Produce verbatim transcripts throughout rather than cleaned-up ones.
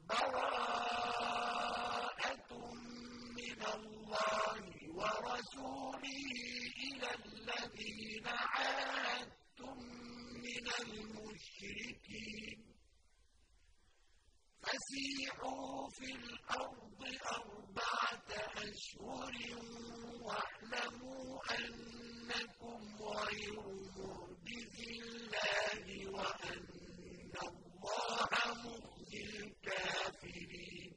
بَرَاءَةٌ مِّنَ اللَّهِ وَرَسُولِهِ إِلَى الَّذِينَ عَاهَدتُّم مِّنَ الْمُشْرِكِينَ فَسِيحُوا فِي الْأَرْضِ أَرْبَعَةَ أَشْهُرٍ وَاعْلَمُوا أَنَّكُمْ غَيْرُ مُعْجِزِي اللَّهِ وَأَنَّ اللَّهَ مُخْزِي الْكَافِرِينَ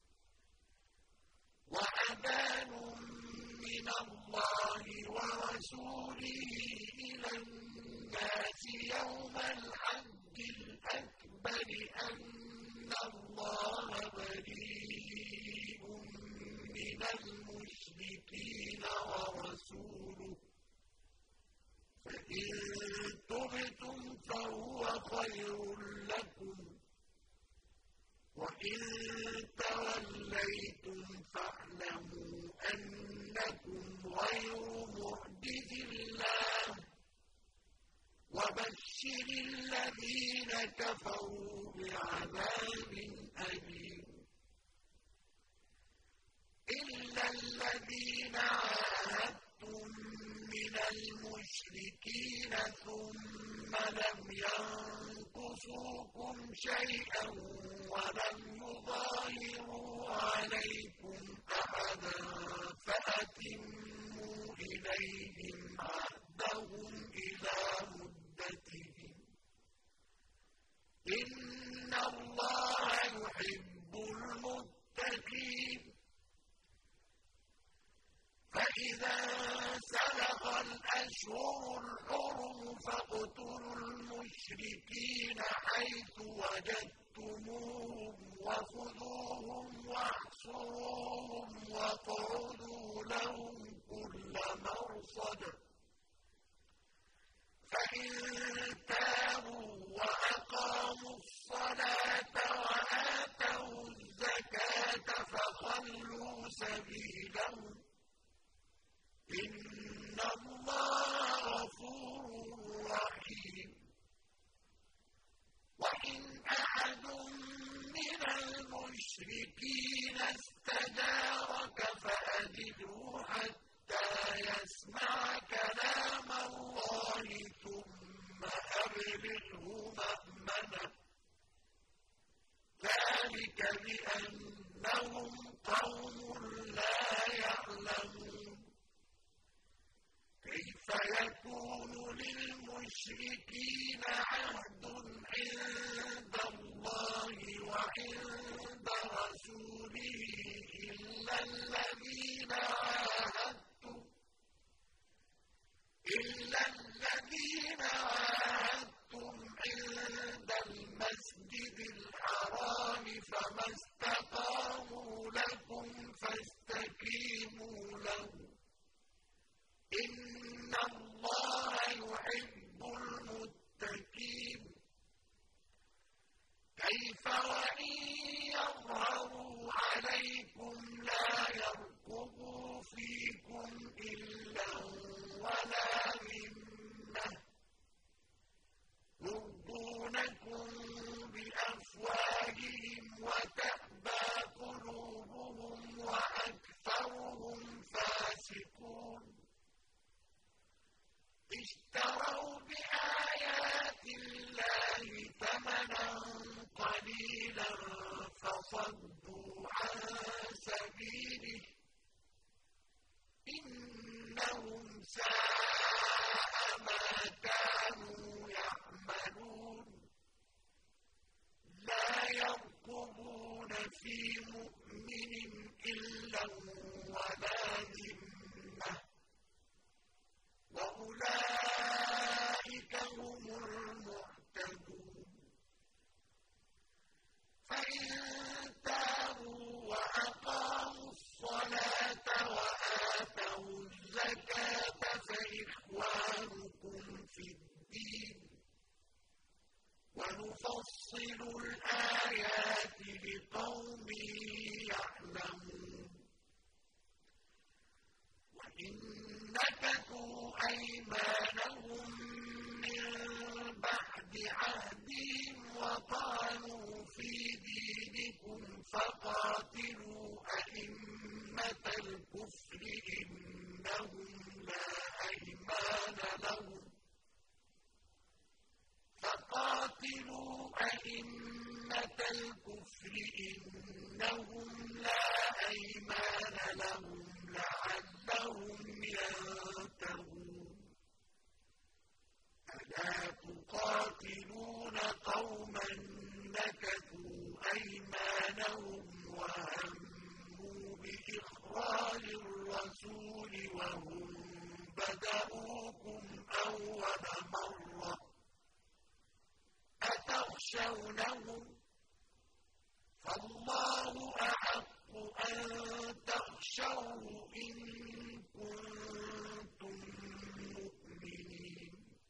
وَأَذَانٌ مِّنَ اللَّهِ وَرَسُولِهِ إِلَى النَّاسِ يَوْمَ الْحَجِّ الْأَكْبَرِ أَنَّ اللَّهَ بَرِيءٌ مِّنَ الْمُشْرِكِينَ وَرَسُولُهُ فَإِن تُبْتُمْ فَهُوَ خَيْرٌ لَّكُمْ وَإِن تَوَلَّيْتُمْ فَاعْلَمُوا أَنَّكُمْ غَيْرُ مُعْجِزِي اللَّهِ وَبَشِّرِ الَّذِينَ كَفَرُوا بِعَذَابٍ أَلِيمٍ إِلَّا الَّذِينَ عَاهَدتُّم مِّنَ الْمُشْرِكِينَ ثُمَّ لَمْ يَنقُصُوكُمْ شَيْئًا وَلَمْ يُظَاهِرُوا عَلَيْكُمْ أَحَدًا فَأَتِمُّوا إِلَيْهِمْ عَهْدَهُمْ إِلَىٰ مُدَّتِهِمْ ۚ إِنَّ اللَّهَ يُحِبُّ الْمُتَّقِينَ فَإِذَا انسَلَخَ الْأَشْهُرُ الْحُرُمُ فَاقْتُلُوا الْمُشْرِكِينَ حَيْثُ وَجَدتُّمُوهُمْ وَخُذُوهُمْ وَاحْصُرُوهُمْ وَاقْعُدُوا لَهُمْ كُلَّ مَرْصَدٍ ۚ فَإِن تَابُوا وَأَقَامُوا الصَّلَاةَ وَآتَوُا الزَّكَاةَ فَخَلُّوا سَبِيلَهُمْ ۚ إِنَّ اللَّهَ غَفُورٌ رَّحِيمٌ وَإِنْ أَحَدٌ مِّنَ الْمُشْرِكِينَ اسْتَجَارَكَ فَأَجِرْهُ حَتَّىٰ يَسْمَعَ كَلَامَ اللَّهِ ثُمَّ أَبْلِغْهُ مَأْمَنَهُ ۚ ذَٰلِكَ بِأَنَّهُمْ قَوْمٌ لَّا يَعْلَمُونَ كَيْفَ يَكُونُ لِلْمُشْرِكِينَ عَهْدٌ عِندَ اللَّهِ وَعِندَ رَسُولِهِ إِلَّا الَّذِينَ عَاهَدتُّمْ إِلَّا الَّذِينَ عَاهَدتُّمْ عِندَ الْمَسْجِدِ الْحَرَامِ فَمَا اسْتَقَامُوا لَكُمْ فَاسْتَقِيمُوا لَهُمْ ۚ إِنَّ اللَّهَ يُحِبُّ الْمُتَّقِينَ كَيْفَ وَإِن يَظْهَرُوا عَلَيْكُمْ لَا يَرْقُبُوا فِيكُمْ إِلًّا وَلَا ذِمَّةً يُرْضُونَكُم بِأَفْوَاهِهِمْ وَتَأْبَىٰ قُلُوبُهُمْ وَأَكْثَرُهُمْ فَاسِقُونَ اشْتَرَوْا بِآيَاتِ اللَّهِ ثَمَنًا قَلِيلًا فَصَدُّوا عَن سَبِيلِهِ ۚ إِنَّهُمْ سَاءَ مَا كَانُوا يَعْمَلُونَ لَا يَرْقُبُونَ فِي مُؤْمِنٍ إِلًّا وَلَا ذِمَّةً ۚ وَأُولَٰئِكَ هُمُ الْمُعْتَدُونَ فَإِن تَابُوا وَأَقَامُوا الصَّلَاةَ وَآتَوُا الزَّكَاةَ فَإِخْوَانُكُمْ فِي الدِّينِ ۗ وَنُفَصِّلُ الْآيَاتِ لِقَوْمٍ يَعْلَمُونَ وَإِن نَّكَثُوا أَيْمَانَهُم مِّن بَعْدِ عَهْدِهِمْ وَطَعَنُوا فِي دِينِكُمْ كلمة الكفر إنهم لا أيمان لهم لعلهم ينتهون ألا تقاتلون قوما نكثوا أيمانهم وهموا بإخراج الرسول وهم بدأوكم أول مرة أتخشونهم فالله أحق أن تخشوه إن كنتم مؤمنين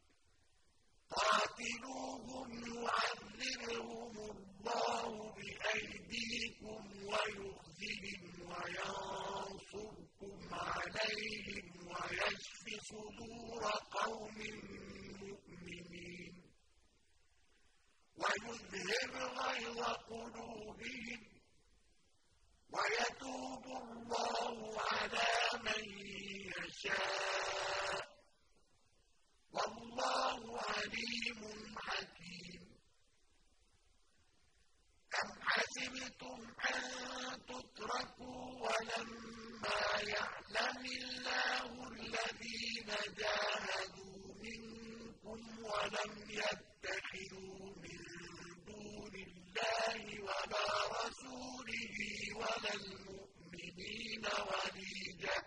قاتلوهم يعذبهم الله بأيديكم ويخزهم وينصركم عليهم ويشف صدور قوم مؤمنين ويذهب غيظ قلوبهم ويتوب الله على من يشاء والله عليم حكيم أم حسبتم أن تتركوا ولما يعلم الله الذين جاهدوا منكم ولم يتخذوا من دون الله ولا رسوله ولا المؤمنين وليجة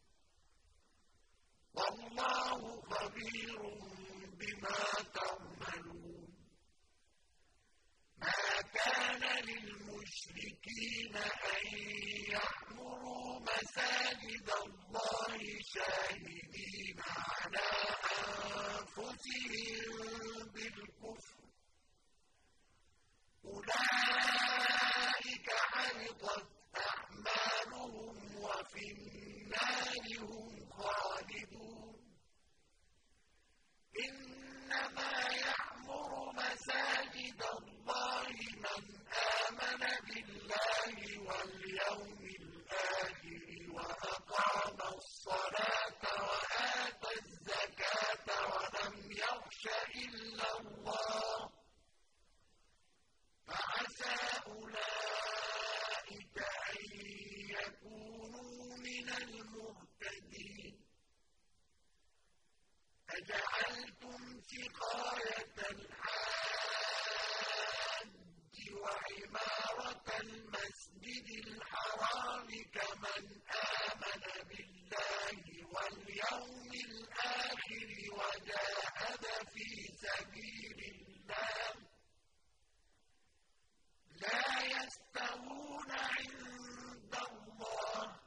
والله خبير بما تعملون ما كان للمشركين أن يعمروا مساجد الله شاهدين على أنفسهم بالكفر أولئك حبطت أعمالهم وفي النار هم خالدون إنما يعمر مساجد الله من آمن بالله واليوم الآخر وأقام الصلاة وآتى الزكاة ولم يخش إلا الله فعسى أولئك أن يكونوا من المهتدين أجعلتم سقاية الحاج وعمارة المسجد الحرام كمن آمن بالله واليوم الآخر وجاهد في سبيل الله لا يستوون عند الله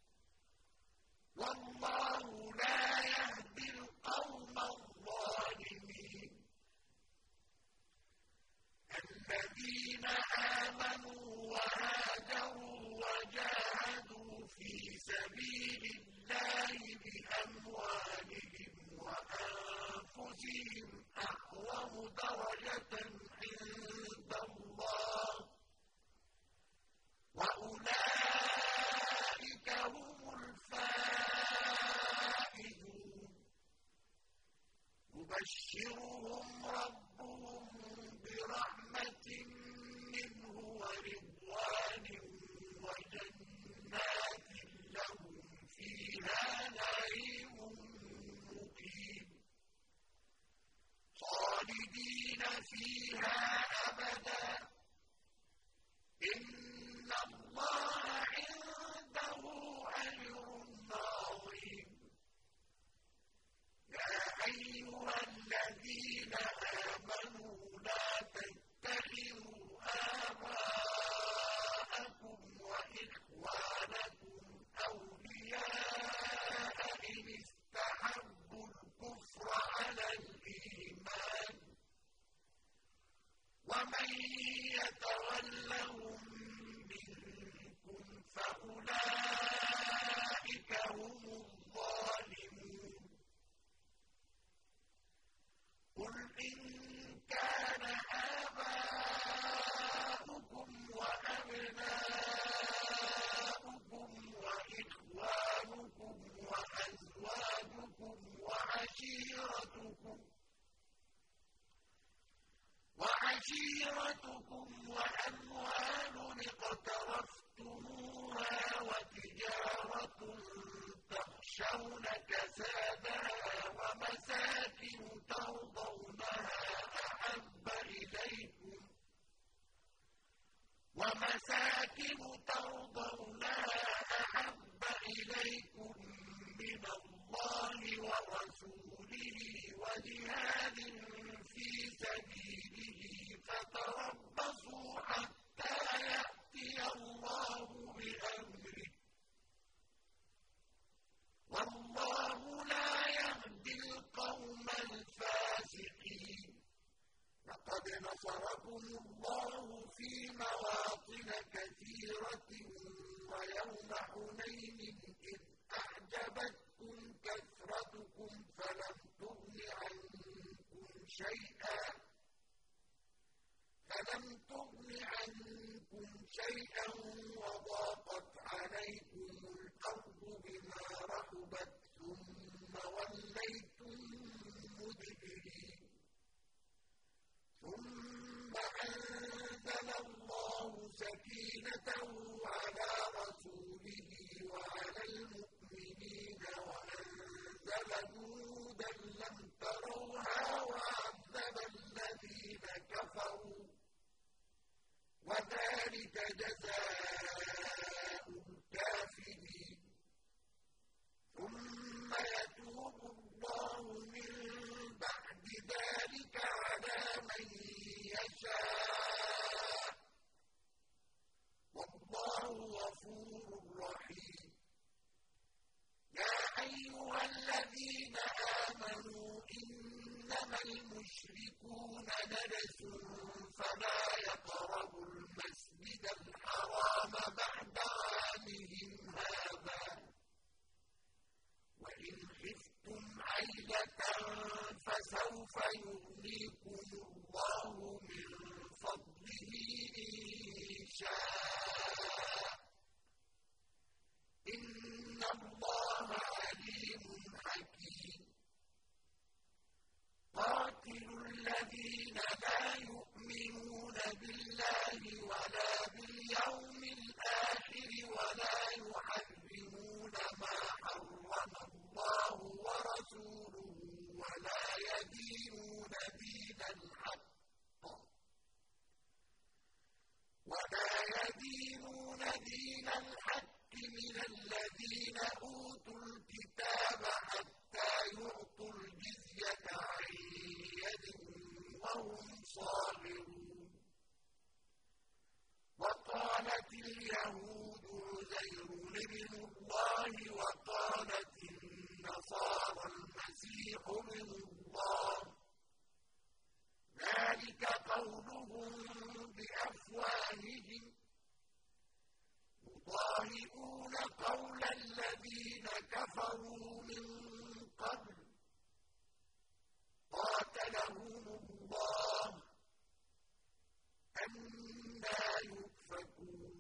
والله لا يهدي القوم الظالمين الذين آمنوا وهاجروا وجاهدوا في سبيل الله بأموالهم وأنفسهم أعظم درجة عند الله وأولئك هم الفائزون يبشرهم ربهم برحمة منه ورضوان وجنات لهم فيها نعيم مقيم خالدين فيها أبدا إن الله عنده أجر عظيم يا أيها الذين آمنوا لا تتخذوا آباءكم وإخوانكم أولياء إن استحبوا الكفر على الإيمان ومن يتولهم منكم فأولئك هم الظالمون قل إن كان آباؤكم وأبناؤكم وإخوانكم وأزواجكم وعشيرتكم وعشيرتكم وَمَسَاكِنُ تَرْضَوْنَهَا أَحَبَّ إِلَيْكُم مِّنَ اللَّهِ وَرَسُولِهِ وَجِهَادٍ فِي سَبِيلِهِ فَتَرَبَّصُوا حَتَّىٰ يَأْتِيَ اللَّهُ بِأَمْرِهِ ۗ وَاللَّهُ لَا يَهْدِي الْقَوْمَ الْفَاسِقِينَ. لَقَدْ نَصَرَكُمُ اللَّهُ فِي مَوَاطِنَ كَثِيرَةٍ وَيَوْمَ حُنَيْنٍ إِذْ أَعْجَبَتْكُمْ كَثْرَتُكُمْ فَلَمْ تُغْنِ عَنكُمْ شَيْئًا فَلَمْ تُغْنِ عَنكُمْ شَيْئًا وَضَاقَتْ عَلَيْكُمُ الْأَرْضُ بِمَا رَحُبَتْ ثُمَّ وَلَّيْتُم مُّدْبِرِينَ. ثُمَّ أَنزَلَ اللَّهُ سَكِينَتَهُ عَلَىٰ رَسُولِهِ وَعَلَى الْمُؤْمِنِينَ وَأَنزَلَ جُنُودًا لَّمْ تَرَوْهَا وَعَذَّبَ الَّذِينَ كَفَرُوا ۚ وَذَٰلِكَ جَزَاءُ الْكَافِرِينَ. ثُمَّ يَتُوبُ اللَّهُ مِن بَعْدِ ذَٰلِكَ عَلَىٰ مَن يَشَاءُ ۗ وَاللَّهُ غَفُورٌ رَّحِيمٌ. يَا أَيُّهَا الَّذِينَ آمَنُوا إِنَّمَا الْمُشْرِكُونَ نَجَسٌ فَلَا يَقْرَبُوا الْمَسْجِدَ الْحَرَامَ بَعْدَ عَامِهِمْ هَٰذَا ۚ وَإِنْ خِفْتُمْ عَيْلَةً فَسَوْفَ يُغْنِيكُمُ اللَّهُ مِن فَضْلِهِ إِن شَاءَ ۚ إِنَّ اللَّهَ عَلِيمٌ حَكِيمٌ. قَاتِلُوا الَّذِينَ لَا يُؤْمِنُونَ بِاللَّهِ وَلَا بِالْيَوْمِ الْآخِرِ وَلَا يُحَرِّمُونَ مَا حَرَّمَ اللَّهُ وَرَسُولُهُ وَلَا يَدِينُونَ دِينَ الْحَقِّ وَلَا يَدِينُونَ دِينَ الْحَقِّ مِنَ الَّذِينَ أُوتُوا الْكِتَابَ حَتَّىٰ يُعْطُوا الْجِزْيَةَ عَن يَدٍ وَهُمْ صَاغِرُونَ. وَقَالَتِ الْيَهُودُ عُزَيْرٌ ابْنُ اللَّهِ وَقَالَتِ النَّصَارَى الْمَسِيحُ ابْنُ اللَّهِ ۖ ذَٰلِكَ قَوْلُهُم بِأَفْوَاهِهِمْ ۖ يُضَاهِئُونَ قَوْلَ الَّذِينَ كَفَرُوا مِن قَبْلُ ۚ قَاتَلَهُمُ اللَّهُ ۖ أَنَّىٰ يُؤْفَكُونَ.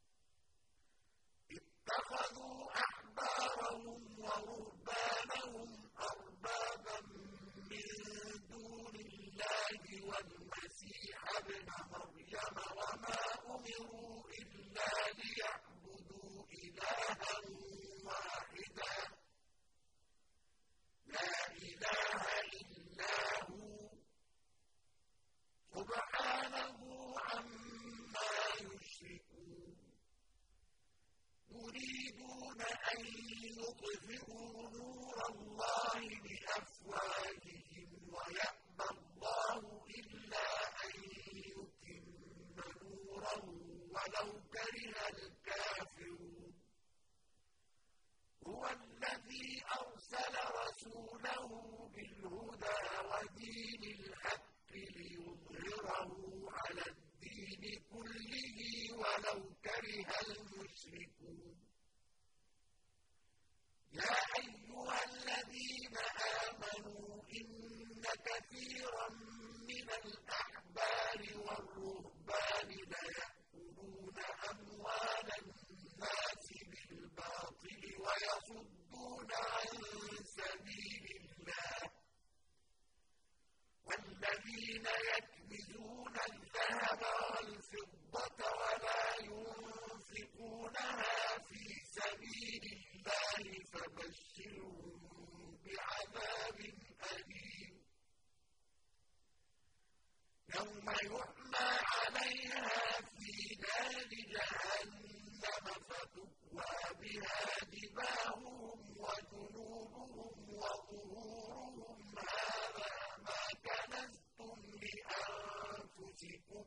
اتَّخَذُوا أَحْبَارَهُمْ وَرُهْبَانَهُمْ أَرْبَابًا مِّن دُونِ اللَّهِ وَالْمَسِيحَ ابْنَ مَرْيَمَ وَمَا أُمِرُوا إِلَّا لِيَعْبُدُوا إِلَٰهًا وَاحِدًا لَّا إِلَٰهَ إِلَّا هُوَ ۚ سُبْحَانَهُ عَمَّا يُشْرِكُونَ. يُرِيدُونَ أَن يُطْفِئُوا نُورَ اللَّهِ بِأَفْوَاهِهِمْ وَيَأْبَى اللَّهُ إِلَّا أَن يُتِمَّ نُورَهُ وَلَوْ كَرِهَ الْكَافِرُونَ. هُوَ الَّذِي أَرْسَلَ رَسُولَهُ بِالْهُدَىٰ وَدِينِ الْحَقِّ لِيُظْهِرَهُ عَلَى الدِّينِ كُلِّهِ وَلَوْ كَرِهَ الْمُشْرِكُونَ. يَا أَيُّهَا الَّذِينَ آمَنُوا إِنَّ كَثِيرًا مِّنَ الْأَحْبَارِ وَالرُّهْبَانِ لَيَأْكُلُونَ أَمْوَالَ النَّاسِ بِالْبَاطِلِ وَيَصُدُّونَ عَن سَبِيلِ اللَّهِ ۗ وَالَّذِينَ يَكْنِزُونَ الذَّهَبَ وَالْفِضَّةَ وَلَا يُنفِقُونَهَا فِي سَبِيلِ اللَّهِ فَبَشِّرْهُم بِعَذَابٍ أَلِيمٍ. يَوْمَ يُحْمَىٰ عَلَيْهَا فِي نَارِ فيها جباههم وجنوبهم وظهورهم هذا ما كنزتم لأنفسكم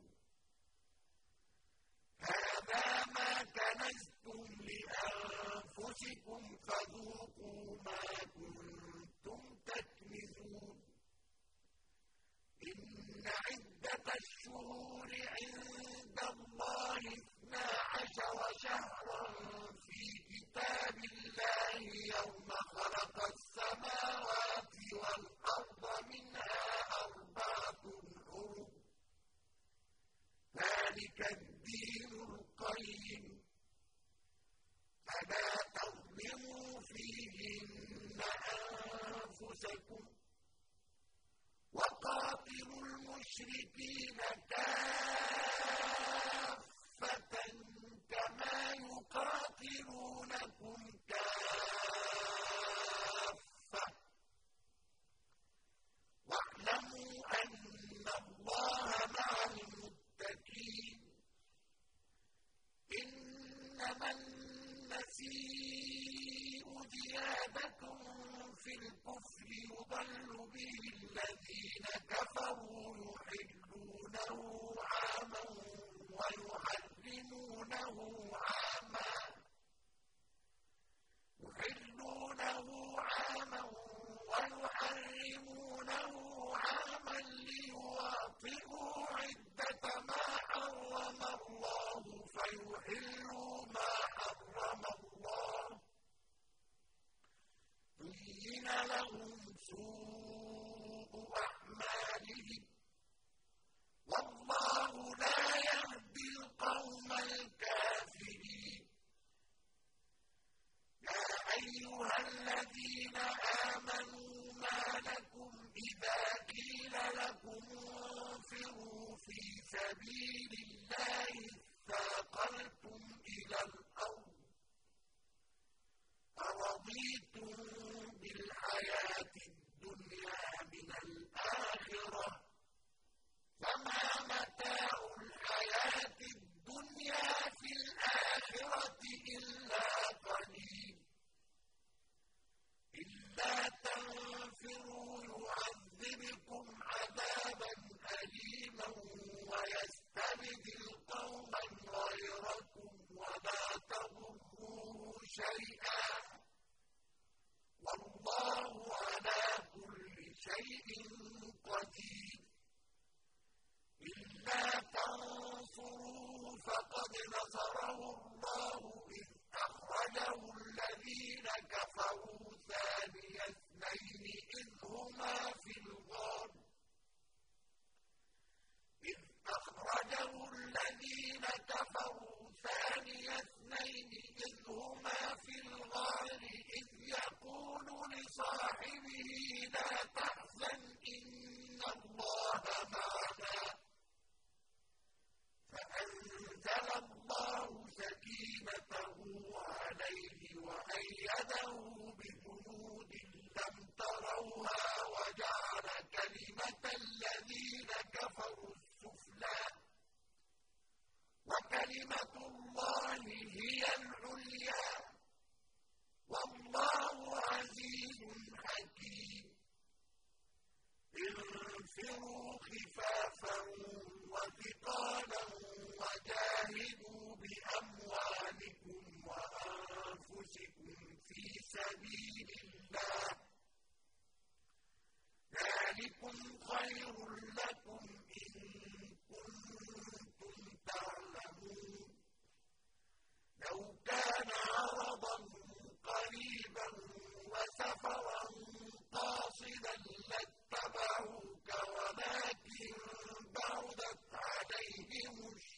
هذا ما كنزتم لأنفسكم فذوقوا ما كنتم تكنزون إن عدة الشهور عند الله اثنا عشر شهرا في كتاب الله يوم خلق السماوات والأرض منها أربعة حرم ذلك الدين القيم فلا تظلموا فيهن أنفسكم وقاتلوا المشركين كافة كما يقاتلونكم كافة واعلموا أن الله مع المتقين إنما النسيء زيادة في الكفر يضل به الذين كفروا يحلونه عاما ويحرمونه عاما يحلونه عاما ويحرمونه عاما ليواطئوا عدة ما حرم الله فيحلوا ما حرم الله زين لهم سوء أعمالهم والله لا يهدي القوم الكافرين يا أيها الذين آمنوا ما لكم إذا قيل لكم انفروا في سبيل الله اثاقلتم إلى الأرض أرضيتم بالحياة الدنيا من الآخرة فما متاع الحياة الدنيا في الآخرة إلا قليل إلا تنفروا يعذبكم عذابا أليما ويستبدل قوما غيركم ولا تضروه شيئا والله على كل شيء قدير إلا تنصروه فقد نصره الله إذ أخرجه الذين كفروا ثاني اثنين إذ هما في الغار إذ أخرجه الذين كفروا ثاني اثنين إذ هما في الغار إذ يقول لصاحبه لا تحزن إن الله معنا فأنزل الله سكينته عليه وأيده بجنود لم تروها وجعل كلمة الذين كفروا السفلى وكلمة الله هي العليا والله عزيز حكيم انفروا خفافا وثقالا وجاهدوا بأموالكم وأنفسكم في سبيل الله ذلكم خير لكم إن كنتم تعلمون لو كان عرضا قريبا وسفرا قاصدا لاتبعوك ولكن بعدت عليهم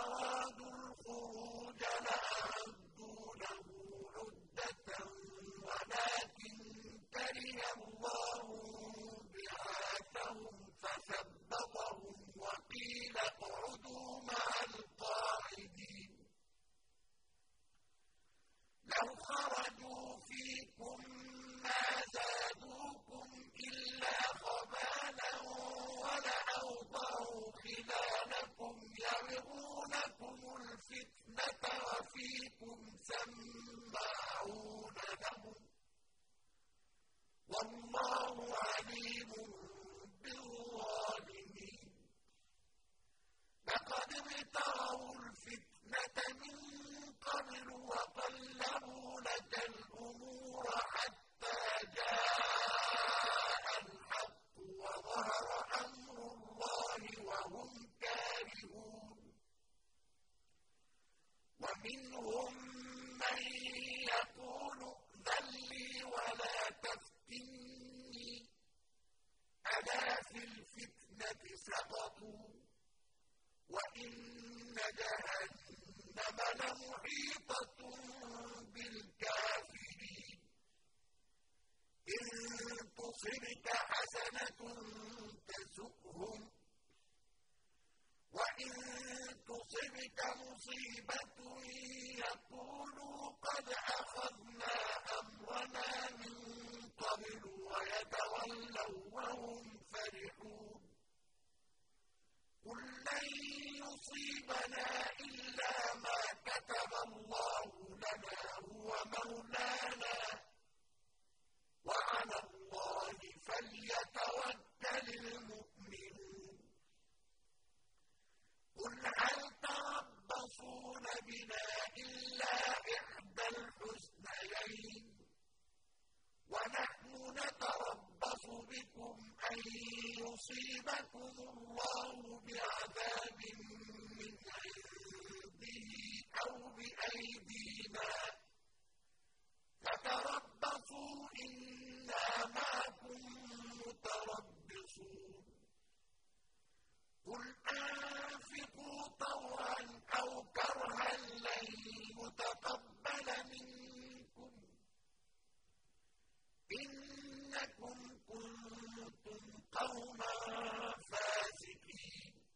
أرادوا الخروج لأعدوا له عدة ولكن كره الله بعاثهم فثبطهم وقيل اقعدوا مع القاعدين لو خرجوا فيكم ما زادوكم إلا خبالا ولأوضعوا خلالكم يبغونكم الفتنة وفيكم سماعون لهم والله عليم بالظالمين لقد ابتغوا الفتنة من قبل وقلبوا لك الأمور حتى جاء الحق وظهر أمر الله وهم كارهون ومنهم من يقول ائذن لي ولا تفتني ألا في الفتنة سقطوا وإن جهنم لمحيطة بالكافرين إن تصبك حسنة تسؤهم وإن تصبك مصيبة يقولوا قد أخذنا أمرنا من قبل ويتولوا وهم فرحون قل لن يصيبنا إلا ما كتب الله لنا هو مولانا وعلى الله فليتوكل المؤمنون قل هل تربصون بنا إلا إحدى الحسنيين ونحن نتربص بكم أن يصيبكم الله بعذاب من عنده أو بأيدينا فتربصوا إنا معكم متربصون قل أنفقوا طوعا أو كرها لن يتقبل منكم إنكم كنتم قوما فاسقين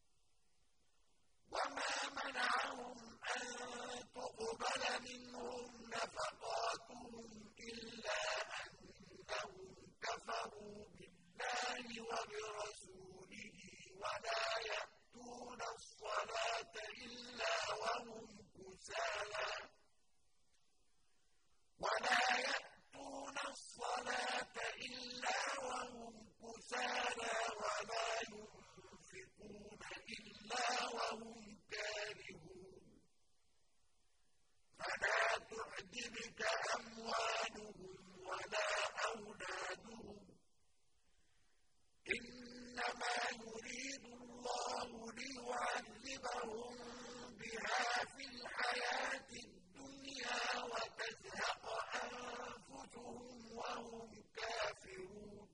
وما منعهم أن تقبل منهم نفقاتهم إلا أنهم كفروا بالله وبرسوله ولا يأتون الصلاة إلا وهم كسالى ولا يأتون الصلاة إلا وهم كسالى ولا ينفقون إلا وهم كارهون فلا تعجبك أموالهم ولا أولادهم إنما يريد الله ليعذبهم بها في الحياة الدنيا وتزهق أنفسهم وهم كافرون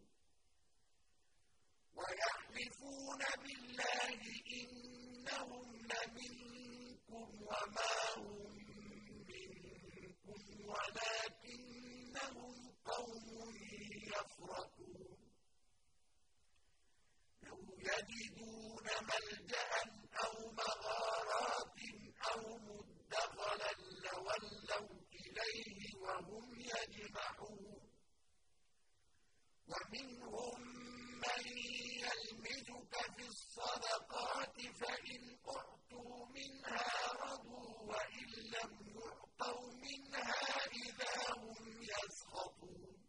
ويحلفون بالله إنهم لمنكم وما هم منكم ولكنهم قوم يفرقون لو يجدون ملجأ أو مغارات أو مدخلا لولوا إليه وهم يجمحون ومنهم من يلمزك في الصدقات فإن أعطوا منها رضوا وإن لم يعطوا منها إذا هم يسخطون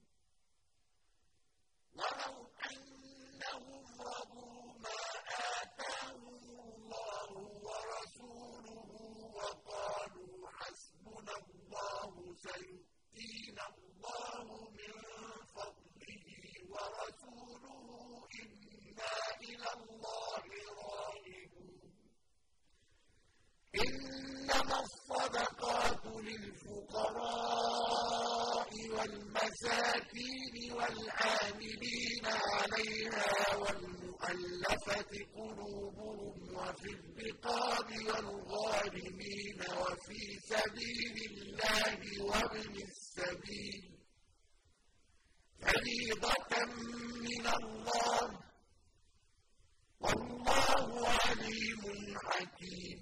ولو أنهم رضوا ما آتاهم الله ورسوله وقالوا حسبنا الله سيؤتينا الله من فضله ورسوله إنا إلى الله راغبون إنما الصدقات للفقراء والمساكين والعاملين عليها والمؤلفة قلوبهم وفي الرقاب والغارمين وفي سبيل الله وابن السبيل فريضة من الله والله عليم حكيم.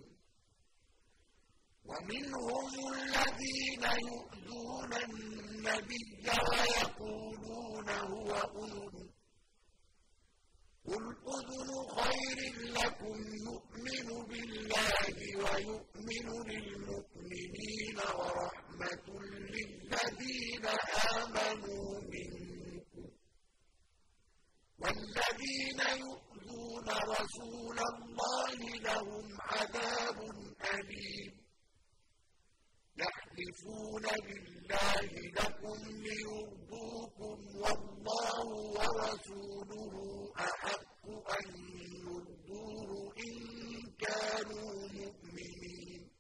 ومنهم الذين يؤذون النبي ويقولون هو أذن قل أذن خير لكم يؤمن بالله ويؤمن للمؤمنين ورحمة للذين آمنوا منكم والذين يؤذون رسول الله لهم عذاب أليم. يحلفون بالله لكم ليرضوكم والله ورسوله أحق أن يرضوه إن كانوا مؤمنين.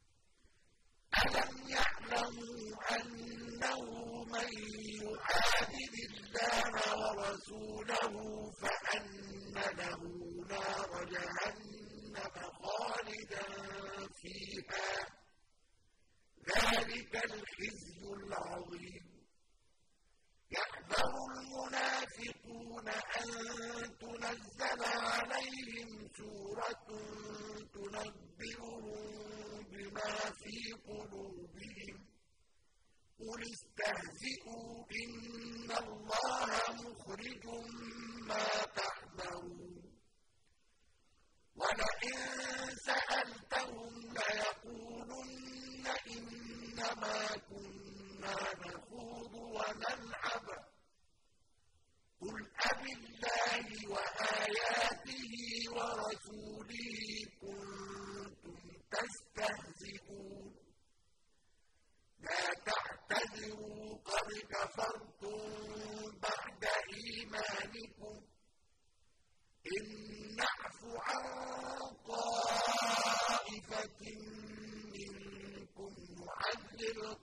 ألم يعلموا أنه من يحادد الله ورسوله فأن له نار جهنم خالدا فيها ذلك الخزي العظيم. يحذر المنافقون أن تنزل عليهم سورة تنبئهم بما في قلوبهم قل استهزئوا إن الله مخرج ما تحذرون. ولئن سألتهم ليقولن إنما كنا نخوض ونلعب قل أبالله وآياته ورسوله كنتم تستهزئون. لا تعتذروا قد كفرتم بعد إيمانكم إن نعف عن طائفة منكم نعذب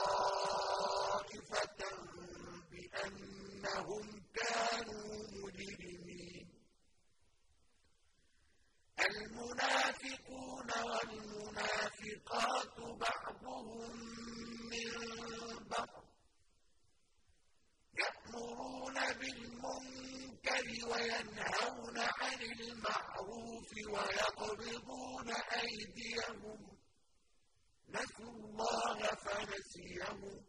طائفة بأنهم كانوا مجرمين. المنافقون والمنافقات بعضهم من بعض يأمرون بالمنكر وينهون عن المعروف ويقبضون أيديهم نسوا الله فنسيهم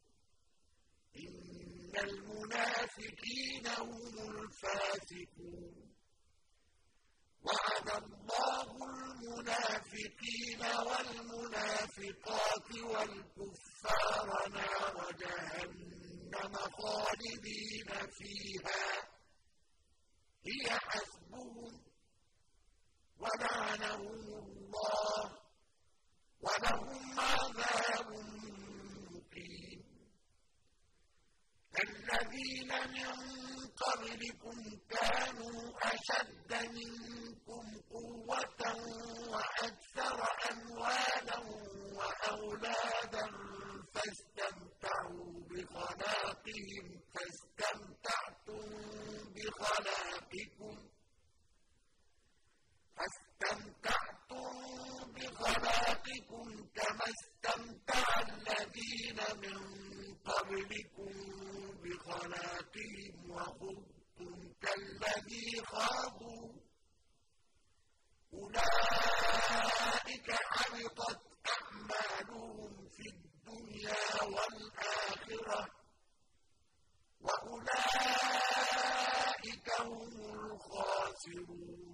إن المنافقين هم الفاسقون. وعد الله المنافقين والمنافقات والكفار نار جهنم خالدين فيها هي حسبهم ولعنهم الله ولهم عذاب مقيم. الذين من قبلكم كانوا أشد منكم قوة وأكثر أموالا وأولادا فاستمتعوا بخلاقهم فاستمتعتم بخلاقكم فاستمتعتم بخلاقكم كما استمتع الذين من قبلكم بخلاقهم وخضتم كالذي خاضوا أولئك حبطت أعمالهم في الدنيا والآخرة وأولئك هم الخاسرون.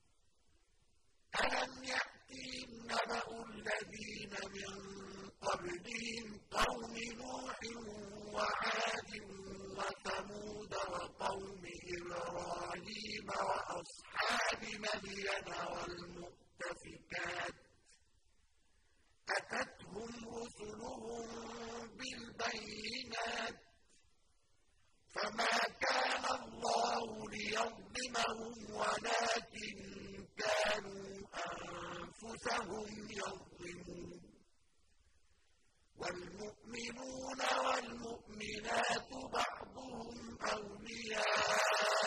ألم يأتهم نبأ الذين من قبلهم قوم نوح وعاد وثمود وقوم إبراهيم وأصحاب مدين والمؤتفكات أتتهم رسلهم بالبينات فما كان الله ليظلمهم ولكن كانوا أنفسهم يظلمون. والمؤمنون والمؤمنات بعضهم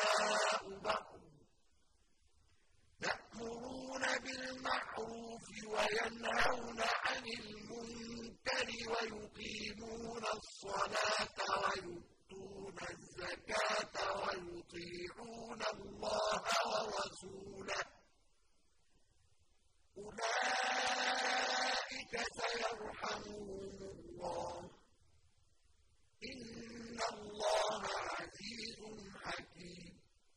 أولياء بعض يأمرون بالمعروف وينهون عن المنكر ويقيمون الصلاة ويؤتون الزكاة ويطيعون الله ورسوله أولئك سيرحمهم الله إن الله عزيز حكيم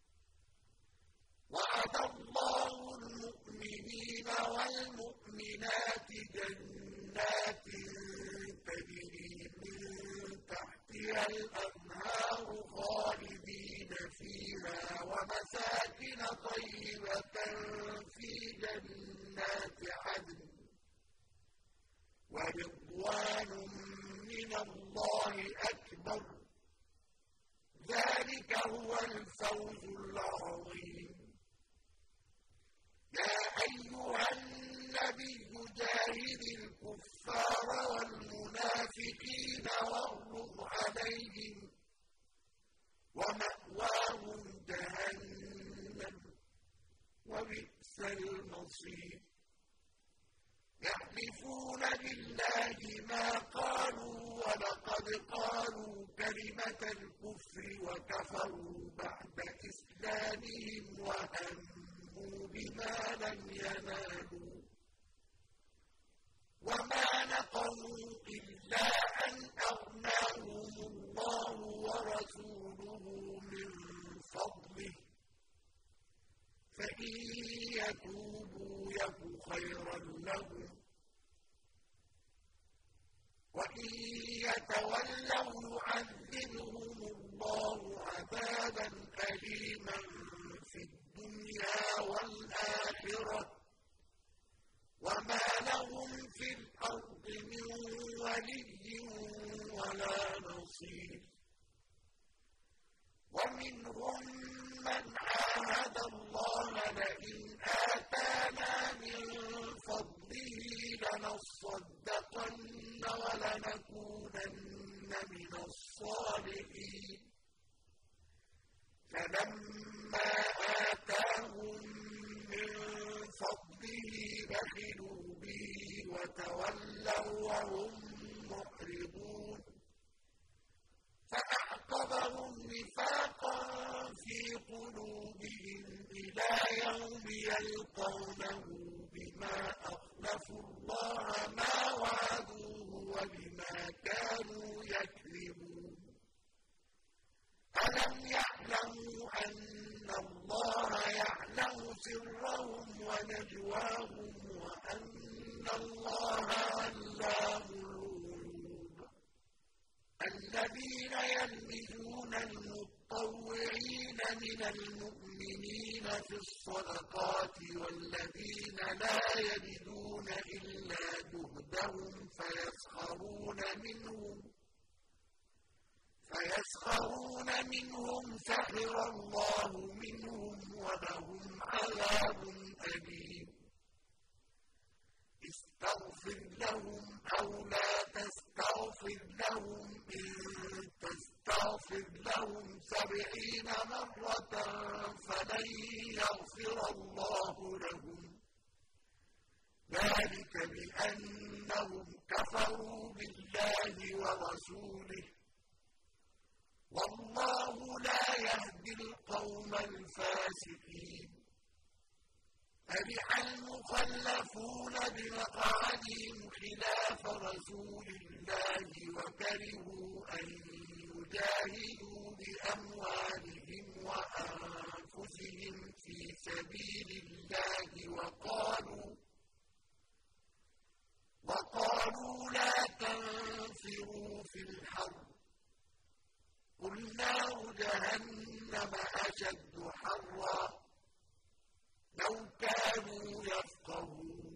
وعد الله المؤمنين والمؤمنات جنات تجري من تحتها الأنهار خالدين فيها ومساكن طيبة في جنات عدن ورضوان من الله أكبر ذلك هو الفوز العظيم يا أيها النبي جاهد الكفار والمنافقين واغلظ عليهم ومأواهم جهنم وبئس المصير يحلفون بالله ما قالوا ولقد قالوا كلمة الكفر وكفروا بعد إسلامهم وهموا بما لم ينالوا وما نقموا إلا أن أغناهم الله ورسوله من فضله فإن يتوبوا يك خيرا لهم وإن يتولوا يعذبهم الله عذابا أليما في الدنيا والآخرة وما لهم في الأرض من ولي ولا نصير ومنهم من عاهد الله لئن آتانا من فضله لنصدقن ولنكونن من الصالحين فلما آتاهم من فضله بخلوا به وتولوا وهم معرضون فأعقبهم نفاقا في قلوبهم إلى يوم يلقونه بما أخلفوا الله ما وعدوه وبما كانوا يكذبون ألم يعلموا أن الله يعلم سرهم ونجواهم وأن الله علام الغيوب الذين يلمزون المطوعين من المؤمنين في الصدقات والذين لا يجدون إلا جهدهم فيسخرون منهم فيسخرون منهم سخر الله منهم ولهم عذاب أليم استغفر لهم أو لا تستغفر لهم إن تستغفر لهم سبعين مرة فلن يغفر الله لهم ذلك بأنهم كفروا بالله ورسوله والله لا يهدي القوم الفاسقين فرح المخلفون بمقعدهم خلاف رسول الله وكرهوا أن يجاهدوا بأموالهم وأنفسهم في سبيل الله وقالوا وقالوا لا تنفروا في الحرب قل نار جهنم أشد حرا لو كانوا يفقهون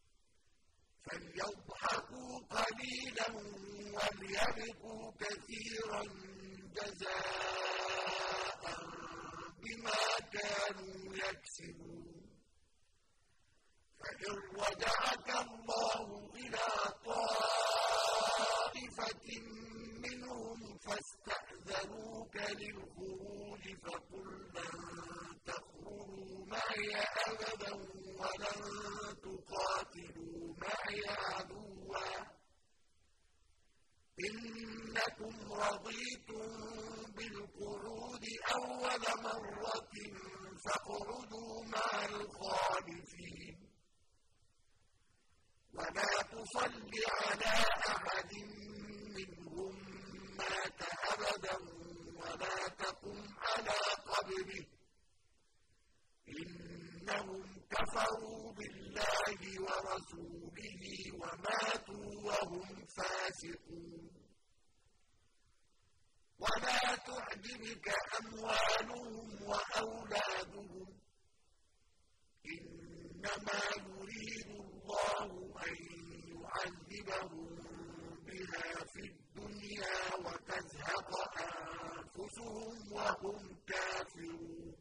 فليضحكوا قليلا وليبكوا كثيرا جزاء بما كانوا يكسبون فإن رجعك الله إلى طائفة منهم فاستأذنوك للخروج فقل لن تخرجوا معي أبدا ولن تقاتلوا الله عدوا إنكم رضيتم بالقعود أول مرة فاقعدوا مع الخالفين ولا تصل على أحد منهم مات أبدا ولا تقم على قبره إنهم كفروا بالله ورسوله وماتوا وهم فاسقون ولا تعجبك أموالهم وأولادهم إنما يريد الله أن يعذبهم بها في الدنيا وتزهق أنفسهم وهم كافرون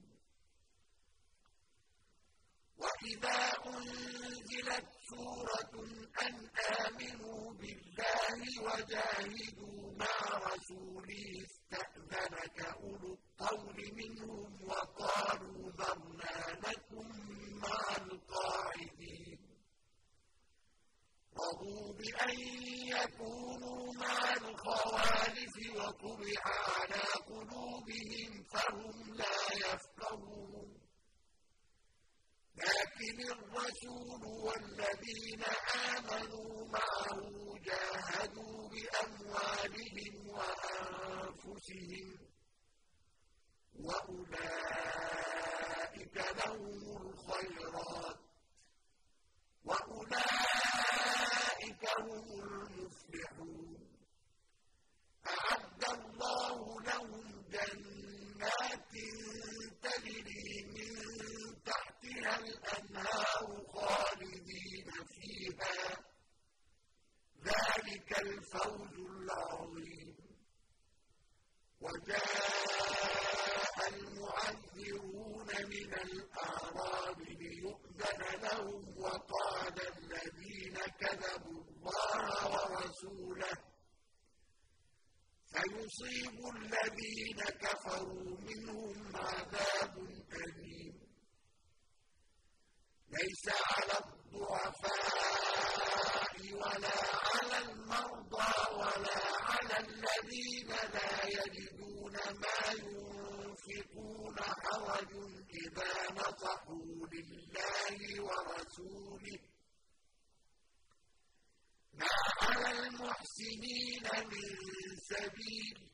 وإذا أنزلت سورة أن آمنوا بالله وجاهدوا مع رسوله استأذنك أولو الطول منهم وقالوا ذرنا لكم مع القاعدين رضوا بأن يكونوا مع الخوالف وطبع على قلوبهم فهم لا يفقهون لكن الرسول والذين آمنوا معه جاهدوا بأموالهم وأنفسهم وأولئك لهم الخيرات وأولئك هم المفلحون أعد الله لهم جنات تجري من تحتها الأنهار خالدين فيها ذلك الفوز العظيم وجاء المعذرون من الأعراب ليؤذن لهم وقال الذين كذبوا الله ورسوله سيصيب الذين كفروا منهم عذاب أليم ليس على الضعفاء ولا على المرضى ولا على الذين لا يجدون ما ينفقون حرج إذا نصحوا لله ورسوله ما على المحسنين من سبيل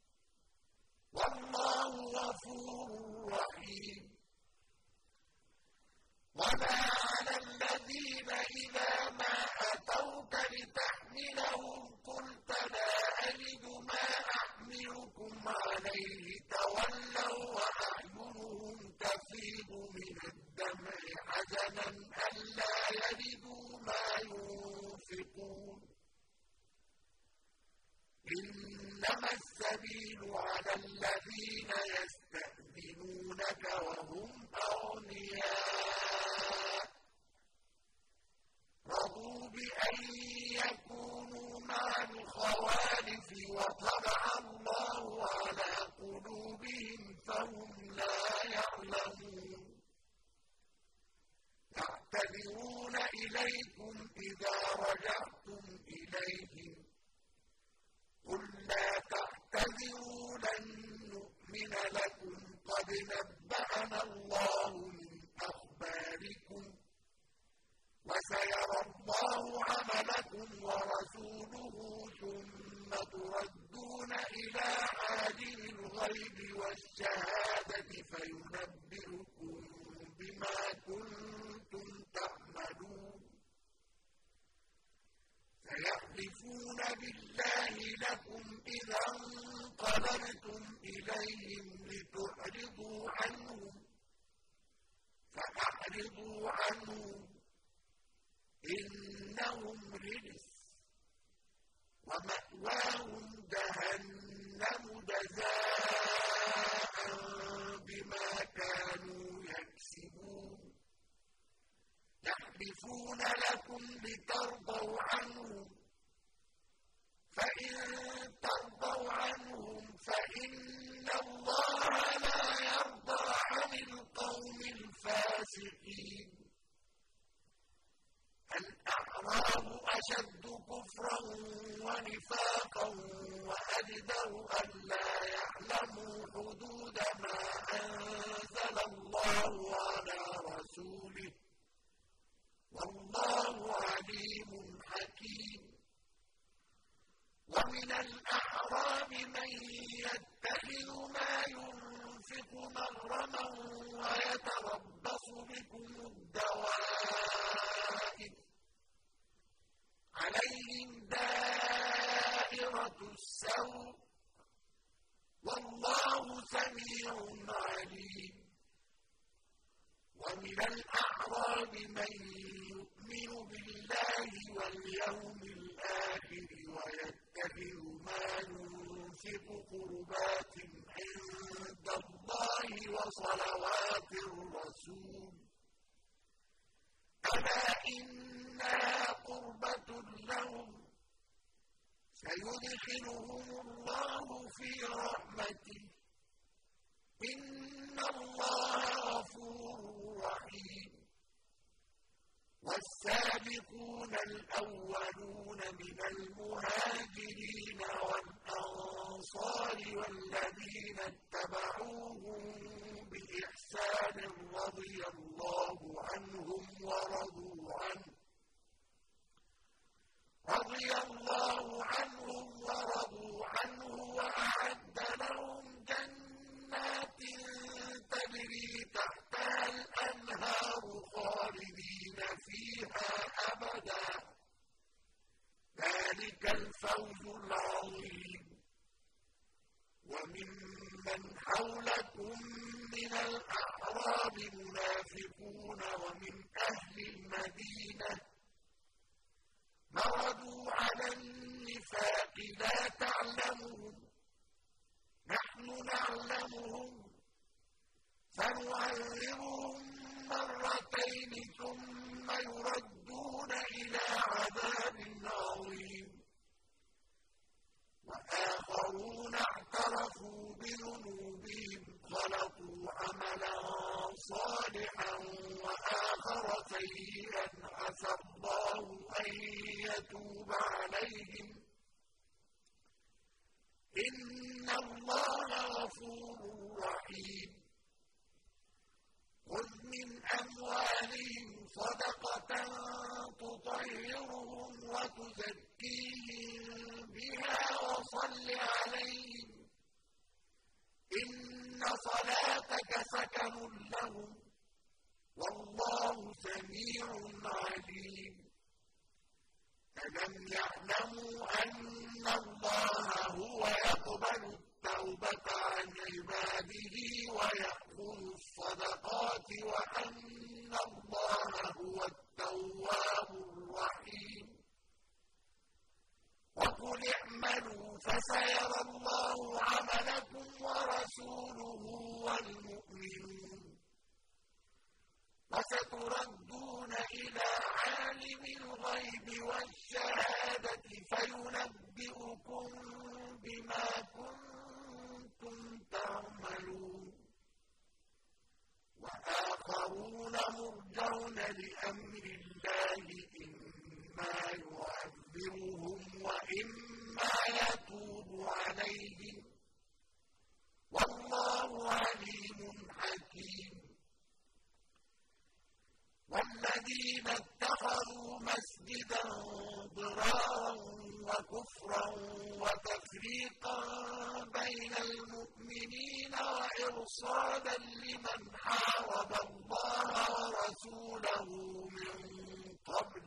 والله غفور رحيم ولا على الذين إذا ما أتوك لتحملهم قلت لا أجد ما أحملكم عليه تولوا وأعينهم تفيض من الدمع حزنا ألا يجدوا ما ينفقون إنما السبيل على الذين يستأذنونك وهم أغنياء رضوا بأن يكونوا مع الخوالف وطبع الله على قلوبهم فهم لا يعلمون يعتذرون إليكم إذا رجعتم إليهم قل لا تعتذروا لن نؤمن لكم قد نبأنا الله من أخباركم وسيرى الله عملكم ورسوله ثم تردون إلى عالم الغيب والشهادة فينبئكم بما كنتم تعملون سيحلفون بالله لكم إذا انقلبتم إليهم لتعرضوا عنهم فأعرضوا عنهم إنهم رجس ومأواهم جهنم جزاء بما كانوا يكسبون يحلفون لكم لترضوا عنهم فإن ترضوا عنهم فإن الله لا يرضى عن القوم الفاسقين الأعراب أشد كفرا ونفاقا وأجدر ألا يعلموا حدود ما أنزل الله على رسوله والله عليم حكيم. ومن الأعراب من يتخذ ما ينفق مغرما ويتربص بكم الدوائر عليهم دائرة السوء والله سميع عليم. ومن الأعراب من يؤمن بالله واليوم الآخر ويتخذ ما ينفق قربات عند الله وصلوات الرسول ألا إنها قربة لهم سيدخلهم الله في رحمته إن الله غفور رحيم. والسابقون الأولون من المهاجرين والأنصار والذين اتبعوهم بإحسان رضي الله عنهم ورضوا عنه رضي الله عنهم ورضوا عنه وأعد لهم جنات تجري تحتها الأنهار خالدين فيها أبدا ذلك الفوز العظيم. وممن حولكم من الأعراب منافقون ومن أهل المدينة مردوا على النفاق لا تعلمهم نحن نعلمهم سنعذبهم مرتين ثم يردون إلى عذاب عظيم. وآخرون اعترفوا بذنوبهم خلقوا عملا صالحا وآخر سيئا عسى الله أن يتوب عليهم إن الله غفور رحيم. خذ من أموالهم صدقة تطهرهم وتزكيهم بها وصل عليهم إن صلاتك سكن لهم والله سميع عليم. ألم يعلموا أن الله هو يقبل التوبة عن عباده ويأخذ الصدقات وأن الله هو التواب الرحيم. وقل اعملوا فسيرى الله عملكم ورسوله والمؤمنون وستردون إلى عالم الغيب والشهادة فينبئكم بما كنتم تعملون. وآخرون مرجون لأمر الله إما يعذبهم وإما يتوب عليهم والله عليم حكيم. والذين اتخذوا مسجدا ضرارا وكفرا وتفريقا بين المؤمنين وإرصادا لمن حارب الله ورسوله من قبل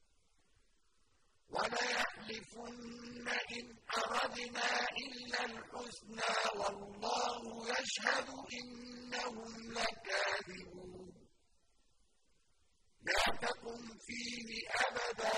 وليحلفن إن أردنا إلا الحسنى والله يشهد إنهم لكاذبون. لا تقم فيه أبدا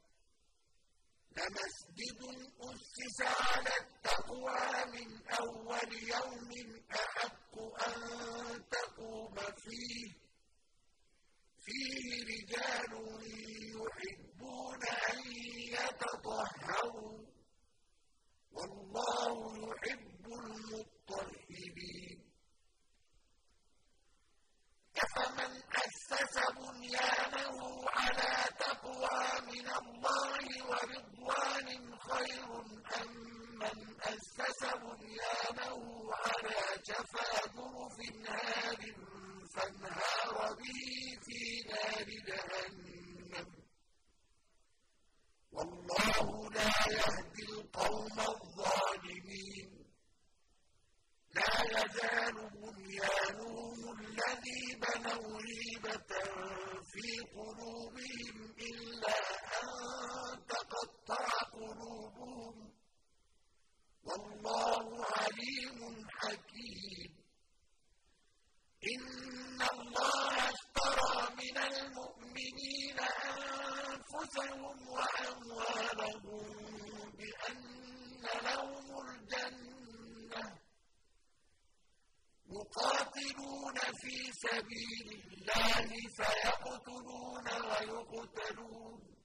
لمسجد أسس على التقوى من أول يوم أحق أن تقوم فيه فيه رجال يحبون أن يتطهروا والله يحب المطهرين. أفمن أسس بنيانه على تقوى من الله ورضوان خير أم من أسس بنيانه على شفا جرف هار فانهار به في نار جهنم والله لا يهدي القوم الظالمين لا يزال بنيانهم الذي بنوا ريبة في قلوبهم إلا أن تقطع قلوبهم والله عليم حكيم إن الله اشترى من المؤمنين أنفسهم وأموالهم بأن لهم الجنة يقاتلون في سبيل الله فيقتلون ويقتلون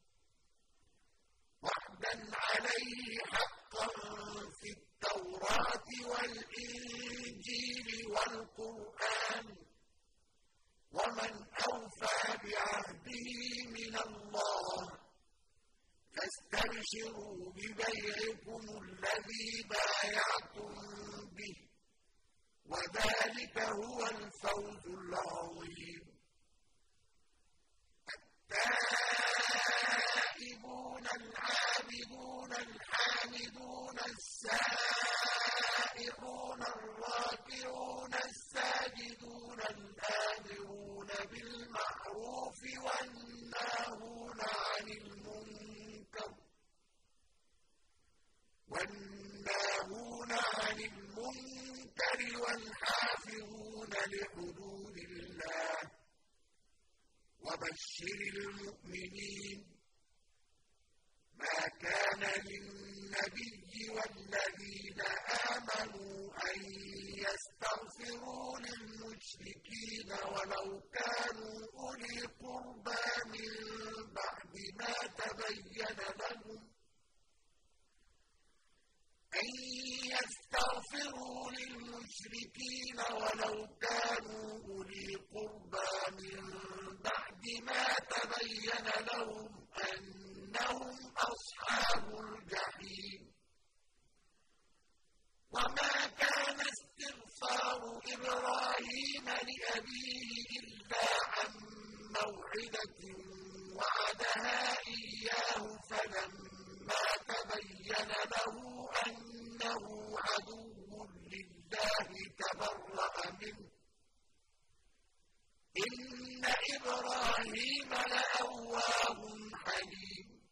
وعدا عليه حقا في التوراة والإنجيل والقرآن ومن أوفى بعهده من الله فاستبشروا ببيعكم الذي بايعتم به وذلك هو الفوز العظيم التائبون العابدون الحامدون السائحون الراكعون الساجدون الآمرون بالمعروف والناهون عن المنكر والناهون عن المنكر والحافظون لحدود الله وبشر المؤمنين ما كان للنبي والذين آمنوا أن يستغفروا للمشركين ولو كانوا أولي قربى من بعد ما تبين لهم أن يستغفروا للمشركين ولو كانوا أولي قربى من بعد ما تبين لهم أنهم أصحاب الجحيم وما كان استغفار إبراهيم لأبيه إلا عن موعدة وعدها إياه فلما تبين له أنه عدو لله تبرأ منه إن إبراهيم لأواه حليم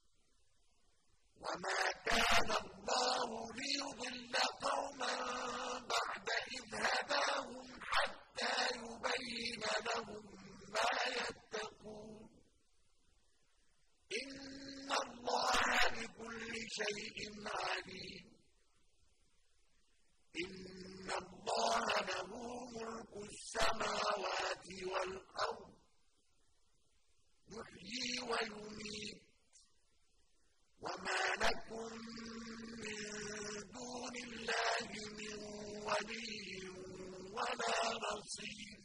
وما كان الله ليضل قوما بعد إذ هداهم حتى يبين لهم ما يتقون إن الله بكل شيء عليم إن الله له ملك السماوات والأرض يحيي ويميت وما لكم من دون الله من ولي ولا نصير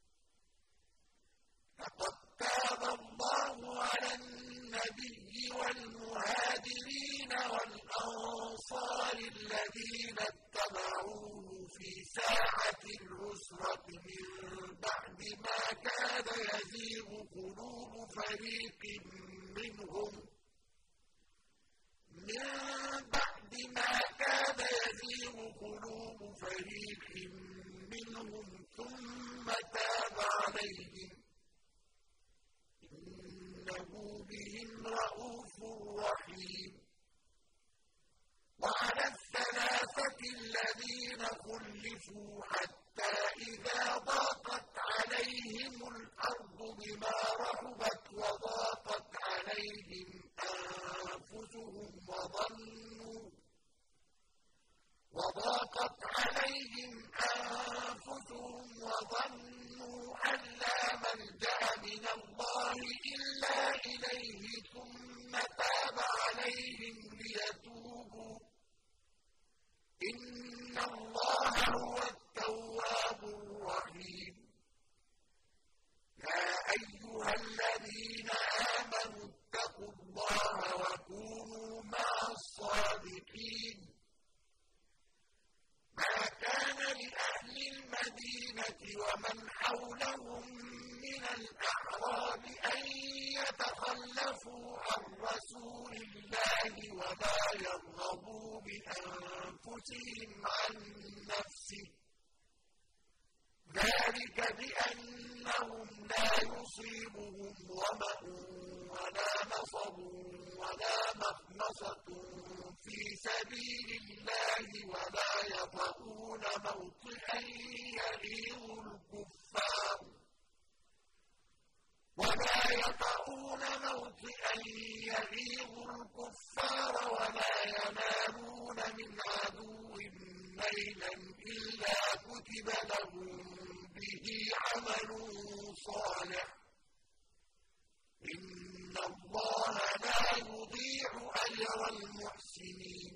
لقد تاب الله على النبي والمهاجرين والأنصار الذين اتبعوه في ساعة العسرة من بعد ما كاد يزيغ قلوب فريق منهم من بعد ما كاد يزيغ قلوب فريق منهم ثم تاب عليهم إنه بهم رءوف رحيم وعلى الثلاثة الذين خلفوا حتى إذا ضاقت عليهم الأرض بما رحبت وضاقت عليهم أنفسهم وظنوا وضاقت عليهم أنفسهم وظنوا أن لا ملجأ من الله إلا إليه ثم تاب عليهم ليتوبوا إن الله هو التواب الرحيم يا أيها الذين آمنوا اتقوا الله وكونوا الله ولا يرغبوا بأنفسهم عن نفسه ذلك بأنهم لا يصيبهم ظمأ ولا نصب ولا مخمصة في سبيل الله ولا يطؤون موطئا يغيظ الكفار ولا يطؤون موطئا يغيظ الكفار ولا ينالون من عدو نيلا إلا كتب لهم به عمل صالح إن الله لا يضيع أجر المحسنين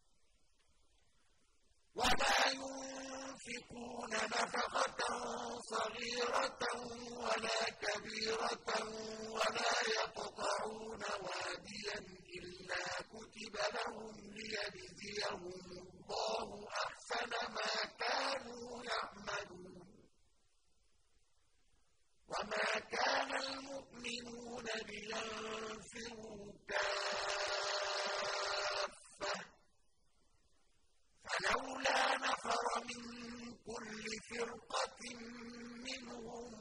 ولا ينفقون نفقة صغيرة ولا كبيرة ولا يقطعون واديا إلا كتب لهم ليجزيهم الله أحسن ما كانوا يعملون وما كان المؤمنون لينفروا كافة فلولا نفر من كل فرقة منهم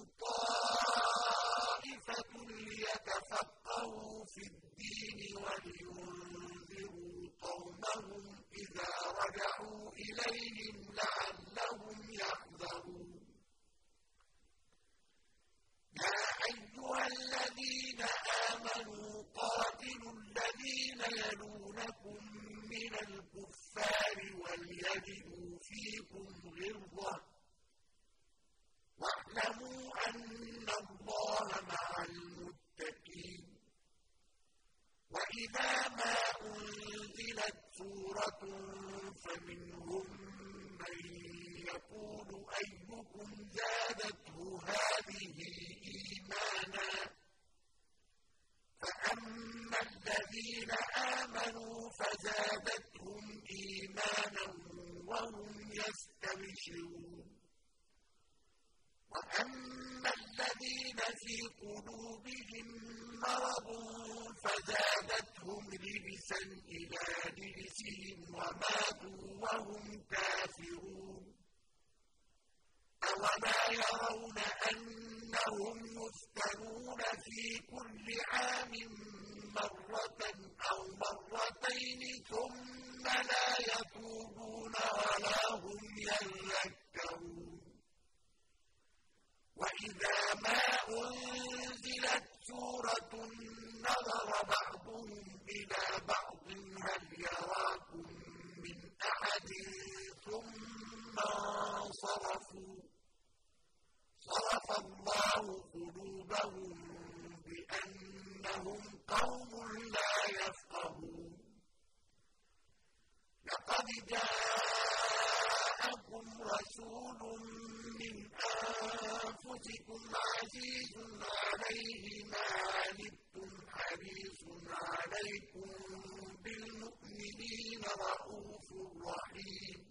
طائفة ليتفقهوا في الدين ولينذروا قومهم إذا رجعوا إليهم لعلهم يحذرون يا أيها الذين آمنوا قاتلوا الذين يلونكم من الكفار وليجدوا فيكم غلظة واعلموا أن الله مع المتقين وإذا ما أنزلت سورة فمنهم من يقول أيكم زادته هذه إيمانا فأما الذين آمنوا فزادتهم إيمانا وهم يستبشرون وأما الذين في قلوبهم مرض فزادتهم رجسا إلى رجسهم وماتوا وهم كافرون أولا يرون أنهم يفتنون في كل عام مرة أو مرتين ثم لا يتوبون ولا هم يذكرون وإذا ما أنزلت سورة نظر بعضهم إلى بعض هل يراكم من أحد ثم انصرفوا صرف الله قلوبهم بأنهم قوم لا يفقهون لقد جاءكم رسول من أنفسكم عزيز عليه ما عنتم حريص عليكم بالمؤمنين رءوف رحيم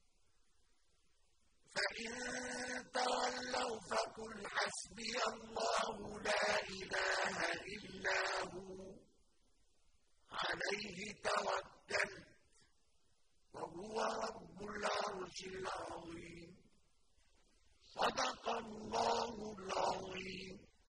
فإن تولوا فقل حسبي الله لا إله إلا هو عليه توكلت وهو رب العرش العظيم صدق الله العظيم